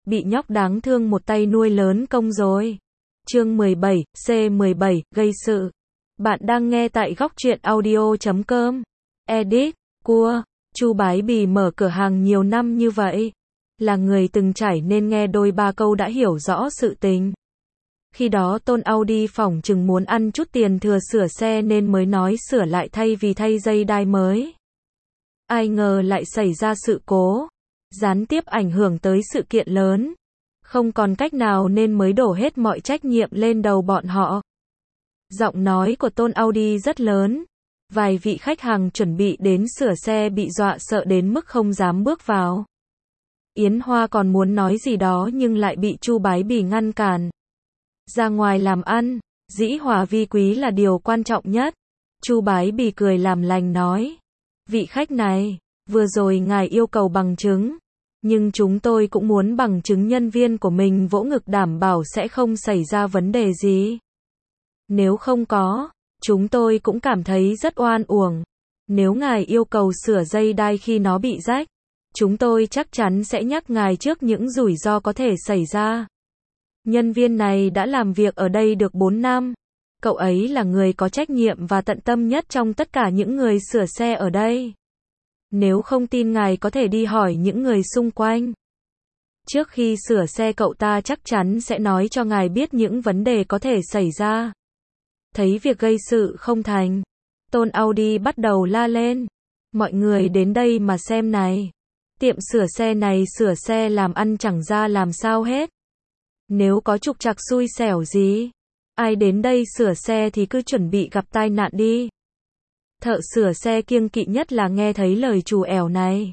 bị nhóc đáng thương một tay nuôi lớn công rồi. Chương 17, C17, gây sự. Bạn đang nghe tại góc truyện audio.com. Edit, cua, Chu Bái Bì mở cửa hàng nhiều năm như vậy. Là người từng trải nên nghe đôi ba câu đã hiểu rõ sự tình. Khi đó Tôn Audi phỏng chừng muốn ăn chút tiền thừa sửa xe nên mới nói sửa lại thay vì thay dây đai mới. Ai ngờ lại xảy ra sự cố, gián tiếp ảnh hưởng tới sự kiện lớn. Không còn cách nào nên mới đổ hết mọi trách nhiệm lên đầu bọn họ. Giọng nói của Tôn Audi rất lớn. Vài vị khách hàng chuẩn bị đến sửa xe bị dọa sợ đến mức không dám bước vào. Yến Hoa còn muốn nói gì đó nhưng lại bị Chu Bái Bì ngăn cản. Ra ngoài làm ăn, dĩ hòa vi quý là điều quan trọng nhất. Chu Bái Bì cười làm lành nói. Vị khách này, vừa rồi ngài yêu cầu bằng chứng. Nhưng chúng tôi cũng muốn bằng chứng nhân viên của mình vỗ ngực đảm bảo sẽ không xảy ra vấn đề gì. Nếu không có, chúng tôi cũng cảm thấy rất oan uổng. Nếu ngài yêu cầu sửa dây đai khi nó bị rách, chúng tôi chắc chắn sẽ nhắc ngài trước những rủi ro có thể xảy ra. Nhân viên này đã làm việc ở đây được 4 năm. Cậu ấy là người có trách nhiệm và tận tâm nhất trong tất cả những người sửa xe ở đây. Nếu không tin ngài có thể đi hỏi những người xung quanh. Trước khi sửa xe cậu ta chắc chắn sẽ nói cho ngài biết những vấn đề có thể xảy ra. Thấy việc gây sự không thành, Tôn Audi bắt đầu la lên. Mọi người đến đây mà xem này. Tiệm sửa xe này sửa xe làm ăn chẳng ra làm sao hết. Nếu có trục trặc xui xẻo gì, ai đến đây sửa xe thì cứ chuẩn bị gặp tai nạn đi. Thợ sửa xe kiêng kỵ nhất là nghe thấy lời trù ẻo này.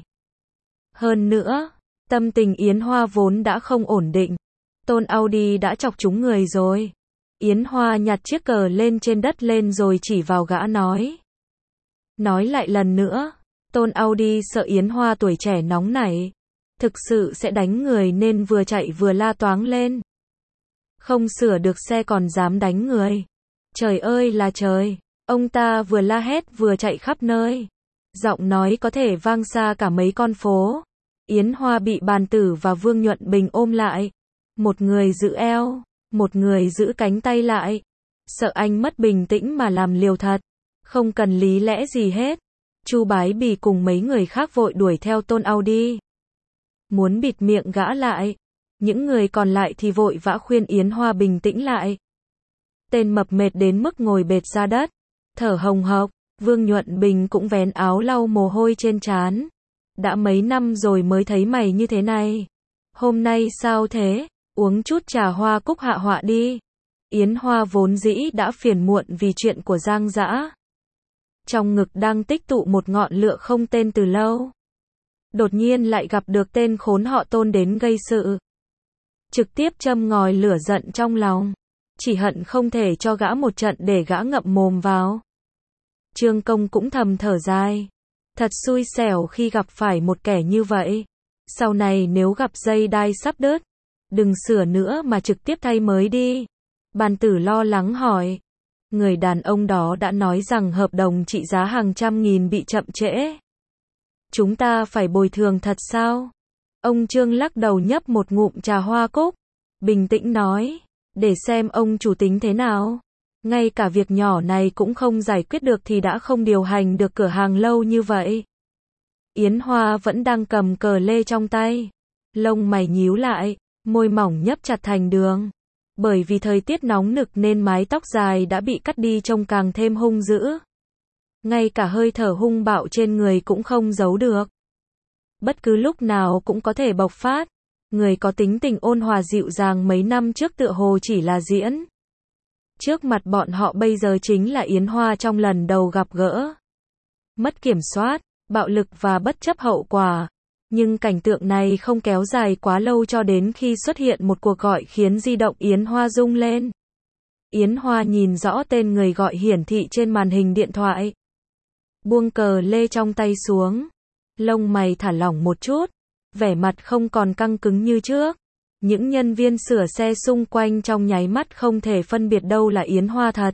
Hơn nữa, tâm tình Yến Hoa vốn đã không ổn định. Tôn Audi đã chọc trúng người rồi. Yến Hoa nhặt chiếc cờ lên trên đất lên rồi chỉ vào gã nói. Nói lại lần nữa, Tôn Audi sợ Yến Hoa tuổi trẻ nóng nảy. Thực sự sẽ đánh người nên vừa chạy vừa la toáng lên. Không sửa được xe còn dám đánh người. Trời ơi là trời. Ông ta vừa la hét vừa chạy khắp nơi. Giọng nói có thể vang xa cả mấy con phố. Yến Hoa bị Bàn Tử và Vương Nhuận Bình ôm lại. Một người giữ eo, một người giữ cánh tay lại. Sợ anh mất bình tĩnh mà làm liều thật. Không cần lý lẽ gì hết. Chu Bái Bì cùng mấy người khác vội đuổi theo Tôn Audi. Muốn bịt miệng gã lại. Những người còn lại thì vội vã khuyên Yến Hoa bình tĩnh lại. Tên mập mệt đến mức ngồi bệt ra đất. Thở hồng hộc, Vương Nhuận Bình cũng vén áo lau mồ hôi trên trán. Đã mấy năm rồi mới thấy mày như thế này. Hôm nay sao thế? Uống chút trà hoa cúc hạ họa đi. Yến Hoa vốn dĩ đã phiền muộn vì chuyện của Giang Dã. Trong ngực đang tích tụ một ngọn lửa không tên từ lâu. Đột nhiên lại gặp được tên khốn họ Tôn đến gây sự. Trực tiếp châm ngòi lửa giận trong lòng. Chỉ hận không thể cho gã một trận để gã ngậm mồm vào. Trương Công cũng thầm thở dài. Thật xui xẻo khi gặp phải một kẻ như vậy. Sau này nếu gặp dây đai sắp đứt, đừng sửa nữa mà trực tiếp thay mới đi. Bàn Tử lo lắng hỏi. Người đàn ông đó đã nói rằng hợp đồng trị giá hàng trăm nghìn bị chậm trễ. Chúng ta phải bồi thường thật sao? Ông Trương lắc đầu nhấp một ngụm trà hoa cúc. Bình tĩnh nói. Để xem ông chủ tính thế nào. Ngay cả việc nhỏ này cũng không giải quyết được thì đã không điều hành được cửa hàng lâu như vậy. Yến Hoa vẫn đang cầm cờ lê trong tay. Lông mày nhíu lại, môi mỏng nhấp chặt thành đường. Bởi vì thời tiết nóng nực nên mái tóc dài đã bị cắt đi trông càng thêm hung dữ. Ngay cả hơi thở hung bạo trên người cũng không giấu được. Bất cứ lúc nào cũng có thể bộc phát. Người có tính tình ôn hòa dịu dàng mấy năm trước tựa hồ chỉ là diễn. Trước mặt bọn họ bây giờ chính là Yến Hoa trong lần đầu gặp gỡ. Mất kiểm soát, bạo lực và bất chấp hậu quả. Nhưng cảnh tượng này không kéo dài quá lâu cho đến khi xuất hiện một cuộc gọi khiến di động Yến Hoa rung lên. Yến Hoa nhìn rõ tên người gọi hiển thị trên màn hình điện thoại. Buông cờ lê trong tay xuống. Lông mày thả lỏng một chút. Vẻ mặt không còn căng cứng như trước. Những nhân viên sửa xe xung quanh trong nháy mắt không thể phân biệt đâu là Yến Hoa thật.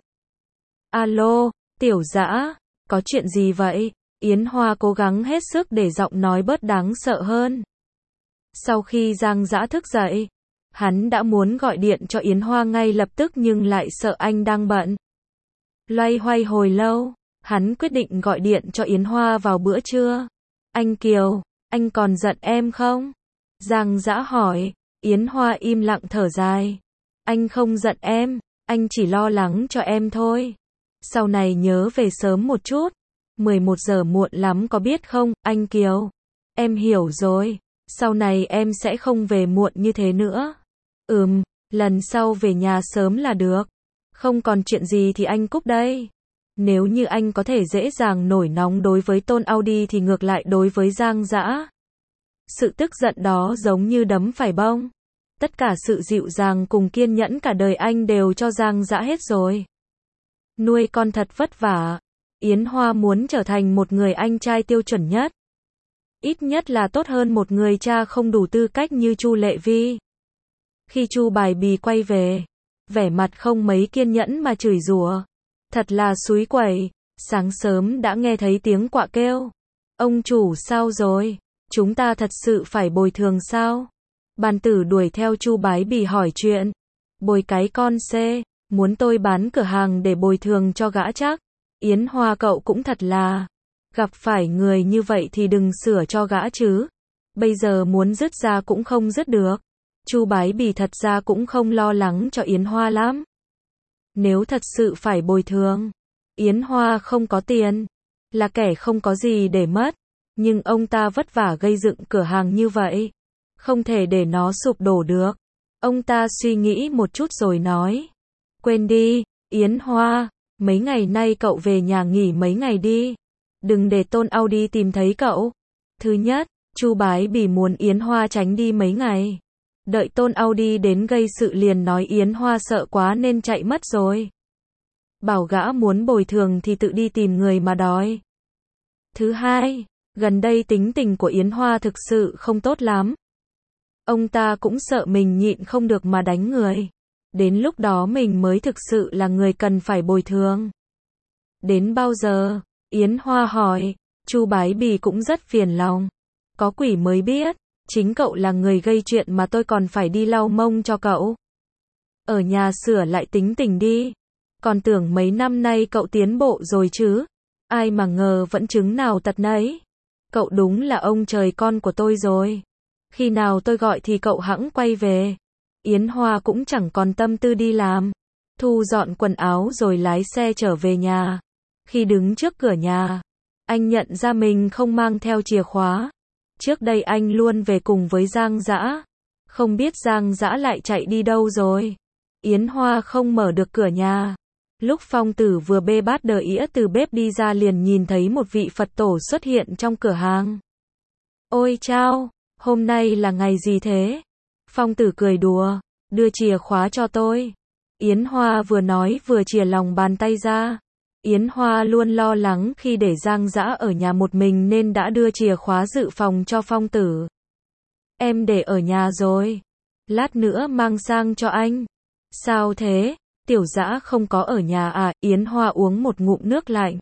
Alo, Tiểu Dã, có chuyện gì vậy? Yến Hoa cố gắng hết sức để giọng nói bớt đáng sợ hơn. Sau khi Giang Dã thức dậy, hắn đã muốn gọi điện cho Yến Hoa ngay lập tức nhưng lại sợ anh đang bận. Loay hoay hồi lâu, hắn quyết định gọi điện cho Yến Hoa vào bữa trưa. Anh Kiều, anh còn giận em không? Giang Dã hỏi. Yến Hoa im lặng thở dài. Anh không giận em, anh chỉ lo lắng cho em thôi. Sau này nhớ về sớm một chút. 11 giờ muộn lắm có biết không, anh Kiều? Em hiểu rồi, sau này em sẽ không về muộn như thế nữa. Lần sau về nhà sớm là được. Không còn chuyện gì thì anh cúp đây. Nếu như anh có thể dễ dàng nổi nóng đối với Tôn Audi thì ngược lại đối với Giang Dã, sự tức giận đó giống như đấm phải bông. Tất cả sự dịu dàng cùng kiên nhẫn cả đời anh đều cho Giang Dã hết rồi. Nuôi con thật vất vả. Yến Hoa muốn trở thành một người anh trai tiêu chuẩn nhất. Ít nhất là tốt hơn một người cha không đủ tư cách như Chu Lệ Vi. Khi Chu Bài Bì quay về, vẻ mặt không mấy kiên nhẫn mà chửi rủa. Thật là xúi quẩy, sáng sớm đã nghe thấy tiếng quạ kêu. Ông chủ sao rồi? Chúng ta thật sự phải bồi thường sao? Bàn tử đuổi theo Chu Bái Bì hỏi chuyện. Bồi cái con xê, muốn tôi bán cửa hàng để bồi thường cho gã chắc. Yến Hoa cậu cũng thật là, gặp phải người như vậy thì đừng sửa cho gã chứ. Bây giờ muốn dứt ra cũng không dứt được. Chu Bái Bì thật ra cũng không lo lắng cho Yến Hoa lắm. Nếu thật sự phải bồi thường, Yến Hoa không có tiền, là kẻ không có gì để mất. Nhưng ông ta vất vả gây dựng cửa hàng như vậy, không thể để nó sụp đổ được. Ông ta suy nghĩ một chút rồi nói. Quên đi, Yến Hoa, mấy ngày nay cậu về nhà nghỉ mấy ngày đi. Đừng để Tôn Audi tìm thấy cậu. Thứ nhất, Chu Bái Bì muốn Yến Hoa tránh đi mấy ngày. Đợi Tôn Audi đến gây sự liền nói Yến Hoa sợ quá nên chạy mất rồi. Bảo gã muốn bồi thường thì tự đi tìm người mà đòi. Thứ hai, gần đây tính tình của Yến Hoa thực sự không tốt lắm. Ông ta cũng sợ mình nhịn không được mà đánh người. Đến lúc đó mình mới thực sự là người cần phải bồi thường. Đến bao giờ? Yến Hoa hỏi. Chu Bái Bì cũng rất phiền lòng. Có quỷ mới biết, chính cậu là người gây chuyện mà tôi còn phải đi lau mông cho cậu. Ở nhà sửa lại tính tình đi. Còn tưởng mấy năm nay cậu tiến bộ rồi chứ. Ai mà ngờ vẫn chứng nào tật nấy. Cậu đúng là ông trời con của tôi rồi. Khi nào tôi gọi thì cậu hẵng quay về. Yến Hoa cũng chẳng còn tâm tư đi làm. Thu dọn quần áo rồi lái xe trở về nhà. Khi đứng trước cửa nhà, anh nhận ra mình không mang theo chìa khóa. Trước đây anh luôn về cùng với Giang Dã. Không biết Giang Dã lại chạy đi đâu rồi. Yến Hoa không mở được cửa nhà. Lúc Phong Tử vừa bê bát đờ ĩa từ bếp đi ra liền nhìn thấy một vị Phật tổ xuất hiện trong cửa hàng. Ôi chao, hôm nay là ngày gì thế? Phong Tử cười đùa, đưa chìa khóa cho tôi. Yến Hoa vừa nói vừa chìa lòng bàn tay ra. Yến Hoa luôn lo lắng khi để Giang Dã ở nhà một mình nên đã đưa chìa khóa dự phòng cho Phong Tử. Em để ở nhà rồi. Lát nữa mang sang cho anh. Sao thế? Tiểu Dã không có ở nhà à? Yến Hoa uống một ngụm nước lạnh.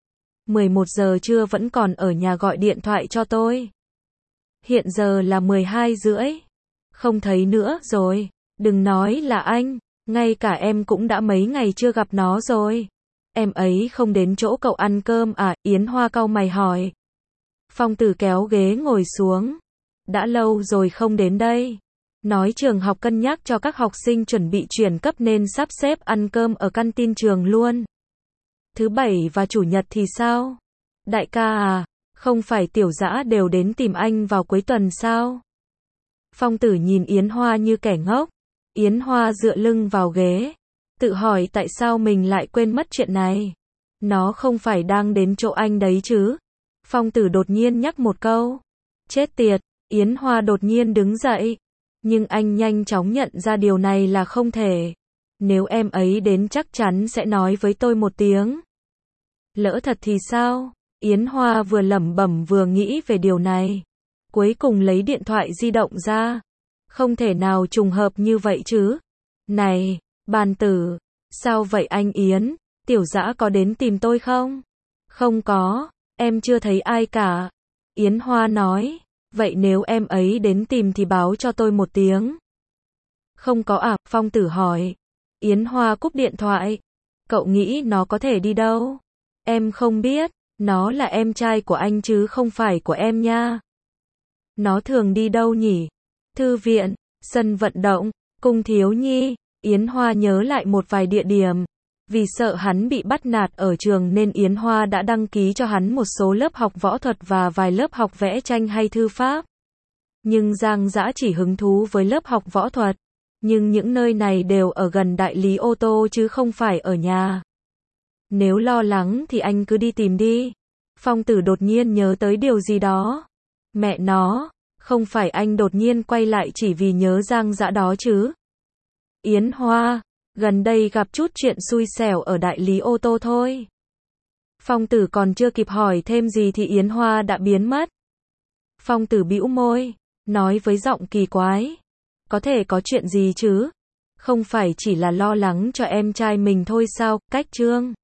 11 giờ trưa vẫn còn ở nhà gọi điện thoại cho tôi. Hiện giờ là 12 rưỡi. Không thấy nữa rồi. Đừng nói là anh, ngay cả em cũng đã mấy ngày chưa gặp nó rồi. Em ấy không đến chỗ cậu ăn cơm à? Yến Hoa cau mày hỏi. Phong Tử kéo ghế ngồi xuống. Đã lâu rồi không đến đây. Nói trường học cân nhắc cho các học sinh chuẩn bị chuyển cấp nên sắp xếp ăn cơm ở canteen trường luôn. Thứ bảy và chủ nhật thì sao? Đại ca à, không phải Tiểu Dã đều đến tìm anh vào cuối tuần sao? Phong Tử nhìn Yến Hoa như kẻ ngốc. Yến Hoa dựa lưng vào ghế, tự hỏi tại sao mình lại quên mất chuyện này. Nó không phải đang đến chỗ anh đấy chứ? Phong Tử đột nhiên nhắc một câu. Chết tiệt, Yến Hoa đột nhiên đứng dậy. Nhưng anh nhanh chóng nhận ra điều này là không thể. Nếu em ấy đến chắc chắn sẽ nói với tôi một tiếng. Lỡ thật thì sao? Yến Hoa vừa lẩm bẩm vừa nghĩ về điều này. Cuối cùng lấy điện thoại di động ra. Không thể nào trùng hợp như vậy chứ. Này, Bàn Tử, sao vậy anh Yến? Tiểu Dã có đến tìm tôi không? Không có, em chưa thấy ai cả. Yến Hoa nói, Vậy nếu em ấy đến tìm thì báo cho tôi một tiếng. Không có à, Phong Tử hỏi. Yến Hoa cúp điện thoại. Cậu nghĩ nó có thể đi đâu? Em không biết, nó là em trai của anh chứ không phải của em nha. Nó thường đi đâu nhỉ? Thư viện, sân vận động, cung thiếu nhi. Yến Hoa nhớ lại một vài địa điểm. Vì sợ hắn bị bắt nạt ở trường nên Yến Hoa đã đăng ký cho hắn một số lớp học võ thuật và vài lớp học vẽ tranh hay thư pháp. Nhưng Giang Dã chỉ hứng thú với lớp học võ thuật. Nhưng những nơi này đều ở gần đại lý ô tô chứ không phải ở nhà. Nếu lo lắng thì anh cứ đi tìm đi. Phong Tử đột nhiên nhớ tới điều gì đó. Mẹ nó, không phải anh đột nhiên quay lại chỉ vì nhớ Giang Dã đó chứ? Yến Hoa, gần đây gặp chút chuyện xui xẻo ở đại lý ô tô thôi. Phong Tử còn chưa kịp hỏi thêm gì thì Yến Hoa đã biến mất. Phong Tử bĩu môi, nói với giọng kỳ quái. Có thể có chuyện gì chứ? Không phải chỉ là lo lắng cho em trai mình thôi sao? Cách Trương